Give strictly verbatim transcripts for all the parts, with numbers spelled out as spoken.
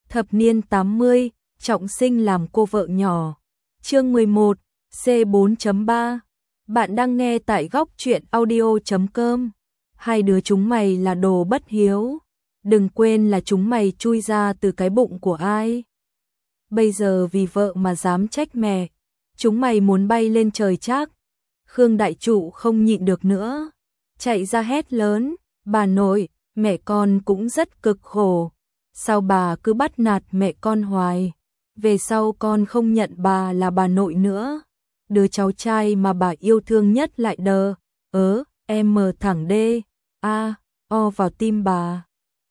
Thập niên tám mươi, trọng sinh làm cô vợ nhỏ. Chương mười một, C bốn chấm ba. Bạn đang nghe tại góc truyện audio chấm com. Hai đứa chúng mày là đồ bất hiếu. Đừng quên là chúng mày chui ra từ cái bụng của ai. Bây giờ vì vợ mà dám trách mẹ. Chúng mày muốn bay lên trời chắc. Khương đại trụ không nhịn được nữa. Chạy ra hét lớn. Bà nội, mẹ con cũng rất cực khổ. Sao bà cứ bắt nạt mẹ con hoài? Về sau con không nhận bà là bà nội nữa. Đứa cháu trai mà bà yêu thương nhất lại đờ, ớ, em mờ thẳng D, A, O vào tim bà.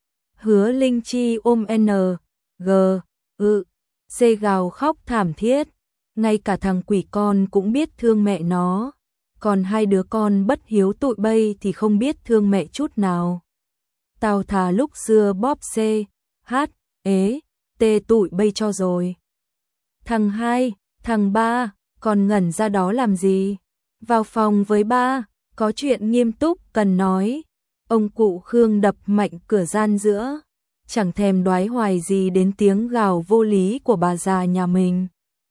Hứa Linh Chi ôm N, G, ư, C gào khóc thảm thiết. Ngay cả thằng quỷ con cũng biết thương mẹ nó. Còn hai đứa con bất hiếu tụi bay thì không biết thương mẹ chút nào. Tao thà lúc xưa bóp C, H, ế, T tụi bay cho rồi. Thằng hai, thằng ba, còn ngẩn ra đó làm gì? Vào phòng với ba, có chuyện nghiêm túc cần nói. Ông cụ Khương đập mạnh cửa gian giữa, chẳng thèm đoái hoài gì đến tiếng gào vô lý của bà già nhà mình.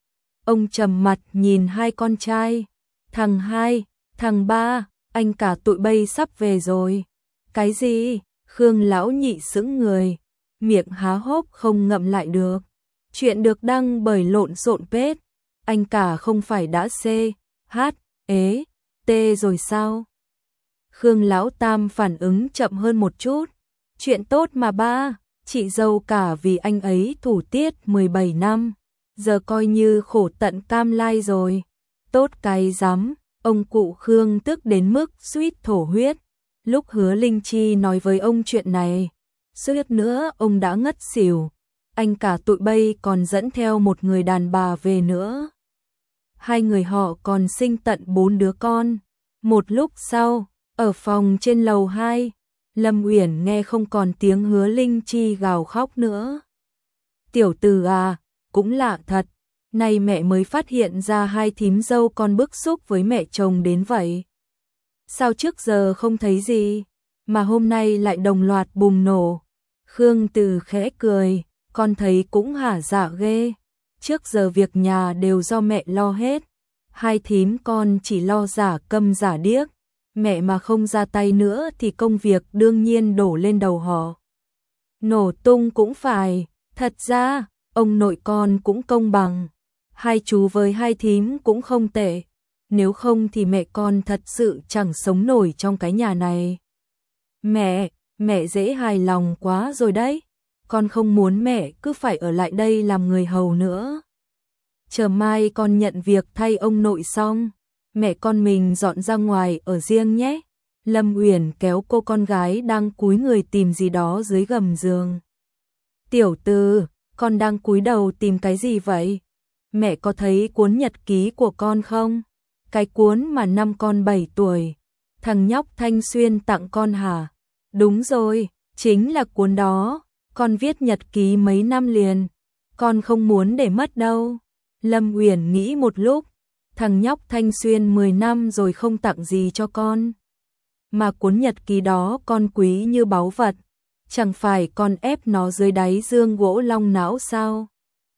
Ông trầm mặt nhìn hai con trai. Thằng hai, thằng ba, anh cả tụi bay sắp về rồi. Cái gì? Khương lão nhị sững người, miệng há hốc không ngậm lại được. Chuyện được đăng bởi lộn xộn page. Anh cả không phải đã C, H, ế, T rồi sao? Khương lão tam phản ứng chậm hơn một chút. Chuyện tốt mà ba, chị dâu cả vì anh ấy thủ tiết mười bảy năm. Giờ coi như khổ tận cam lai rồi. Tốt cái rắm, ông cụ Khương tức đến mức suýt thổ huyết. Lúc Hứa Linh Chi nói với ông chuyện này, suýt nữa ông đã ngất xỉu. Anh cả tụi bay còn dẫn theo một người đàn bà về nữa. Hai người họ còn sinh tận bốn đứa con. Một lúc sau, ở phòng trên lầu hai, Lâm Uyển nghe không còn tiếng Hứa Linh Chi gào khóc nữa. Tiểu tử à, cũng lạ thật, nay mẹ mới phát hiện ra hai thím dâu con bức xúc với mẹ chồng đến vậy. Sao trước giờ không thấy gì, mà hôm nay lại đồng loạt bùng nổ. Khương Từ khẽ cười, con thấy cũng hả dạ ghê. Trước giờ việc nhà đều do mẹ lo hết. Hai thím con chỉ lo giả câm giả điếc. Mẹ mà không ra tay nữa thì công việc đương nhiên đổ lên đầu họ. Nổ tung cũng phải. Thật ra, ông nội con cũng công bằng. Hai chú với hai thím cũng không tệ. Nếu không thì mẹ con thật sự chẳng sống nổi trong cái nhà này. Mẹ, mẹ dễ hài lòng quá rồi đấy. Con không muốn mẹ cứ phải ở lại đây làm người hầu nữa. Chờ mai con nhận việc thay ông nội xong, mẹ con mình dọn ra ngoài ở riêng nhé. Lâm Uyển kéo cô con gái đang cúi người tìm gì đó dưới gầm giường. Tiểu Từ, con đang cúi đầu tìm cái gì vậy? Mẹ có thấy cuốn nhật ký của con không? Cái cuốn mà năm con bảy tuổi, thằng nhóc Thanh Xuyên tặng con hả? Đúng rồi, chính là cuốn đó. Con viết nhật ký mấy năm liền, con không muốn để mất đâu. Lâm Uyển nghĩ một lúc, thằng nhóc Thanh Xuyên mười năm rồi không tặng gì cho con. Mà cuốn nhật ký đó con quý như báu vật, chẳng phải con ép nó dưới đáy giường gỗ long não sao?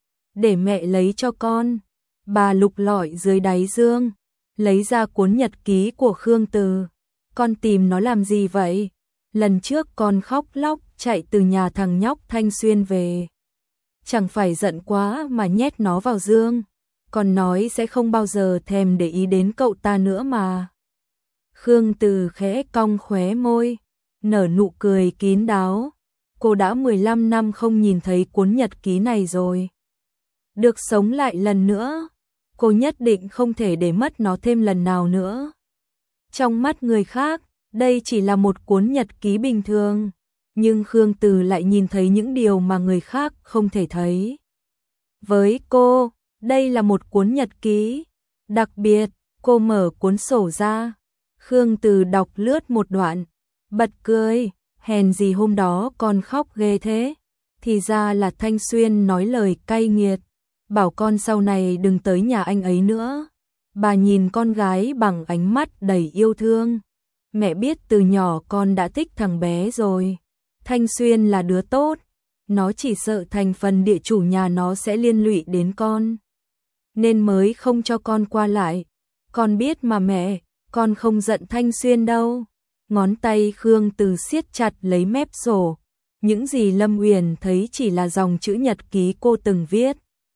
Để mẹ lấy cho con. Bà lục lọi dưới đáy giường, lấy ra cuốn nhật ký của Khương Từ. Con tìm nó làm gì vậy? Lần trước con khóc lóc chạy từ nhà thằng nhóc Thanh Xuyên về. Chẳng phải giận quá mà nhét nó vào giường. Con nói sẽ không bao giờ thèm để ý đến cậu ta nữa mà. Khương Từ khẽ cong khóe môi, nở nụ cười kín đáo. Cô đã mười lăm năm không nhìn thấy cuốn nhật ký này rồi. Được sống lại lần nữa, cô nhất định không thể để mất nó thêm lần nào nữa. Trong mắt người khác, đây chỉ là một cuốn nhật ký bình thường, nhưng Khương Từ lại nhìn thấy những điều mà người khác không thể thấy. Với cô, đây là một cuốn nhật ký đặc biệt. Cô mở cuốn sổ ra, Khương Từ đọc lướt một đoạn, bật cười, hèn gì hôm đó con khóc ghê thế. Thì ra là Thanh Xuyên nói lời cay nghiệt, bảo con sau này đừng tới nhà anh ấy nữa. Bà nhìn con gái bằng ánh mắt đầy yêu thương. Mẹ biết từ nhỏ con đã thích thằng bé rồi. Thanh Xuyên là đứa tốt, nó chỉ sợ thành phần địa chủ nhà nó sẽ liên lụy đến con. Nên mới không cho con qua lại. Con biết mà mẹ, con không giận Thanh Xuyên đâu. Ngón tay Khương Từ siết chặt lấy mép sổ. Những gì Lâm Uyển thấy chỉ là dòng chữ nhật ký cô từng viết.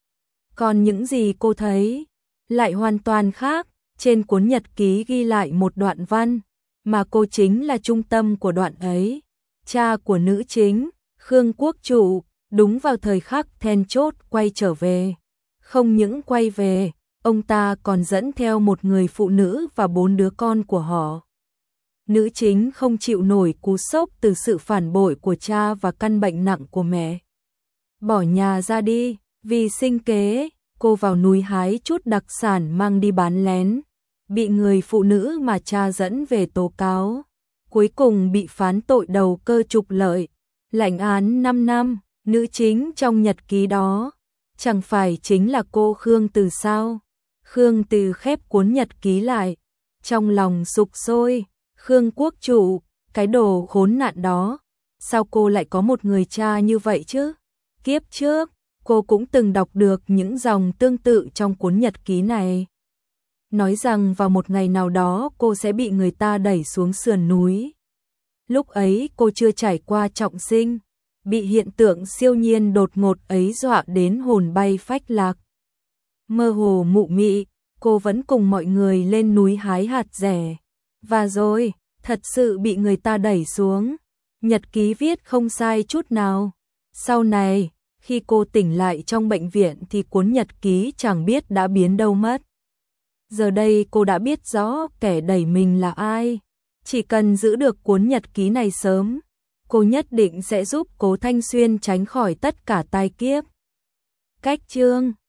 Còn những gì cô thấy lại hoàn toàn khác. Trên cuốn nhật ký ghi lại một đoạn văn, mà cô chính là trung tâm của đoạn ấy. Cha của nữ chính, Khương Quốc Trụ, đúng vào thời khắc then chốt quay trở về. Không những quay về, ông ta còn dẫn theo một người phụ nữ và bốn đứa con của họ. Nữ chính không chịu nổi cú sốc từ sự phản bội của cha và căn bệnh nặng của mẹ. Bỏ nhà ra đi, vì sinh kế, cô vào núi hái chút đặc sản mang đi bán lén. Bị người phụ nữ mà cha dẫn về tố cáo. Cuối cùng bị phán tội đầu cơ trục lợi. Lãnh án năm năm, nữ chính trong nhật ký đó. Chẳng phải chính là cô Khương Từ sao? Khương Từ khép cuốn nhật ký lại. Trong lòng sục sôi. Khương Quốc Trụ, cái đồ khốn nạn đó. Sao cô lại có một người cha như vậy chứ? Kiếp trước, cô cũng từng đọc được những dòng tương tự trong cuốn nhật ký này. Nói rằng vào một ngày nào đó cô sẽ bị người ta đẩy xuống sườn núi. Lúc ấy cô chưa trải qua trọng sinh, bị hiện tượng siêu nhiên đột ngột ấy dọa đến hồn bay phách lạc. Mơ hồ mụ mị, cô vẫn cùng mọi người lên núi hái hạt dẻ. Và rồi, thật sự bị người ta đẩy xuống. Nhật ký viết không sai chút nào. Sau này, khi cô tỉnh lại trong bệnh viện thì cuốn nhật ký chẳng biết đã biến đâu mất. Giờ đây cô đã biết rõ kẻ đẩy mình là ai. Chỉ cần giữ được cuốn nhật ký này sớm, cô nhất định sẽ giúp Cố Thanh Xuyên tránh khỏi tất cả tai kiếp. Cách chương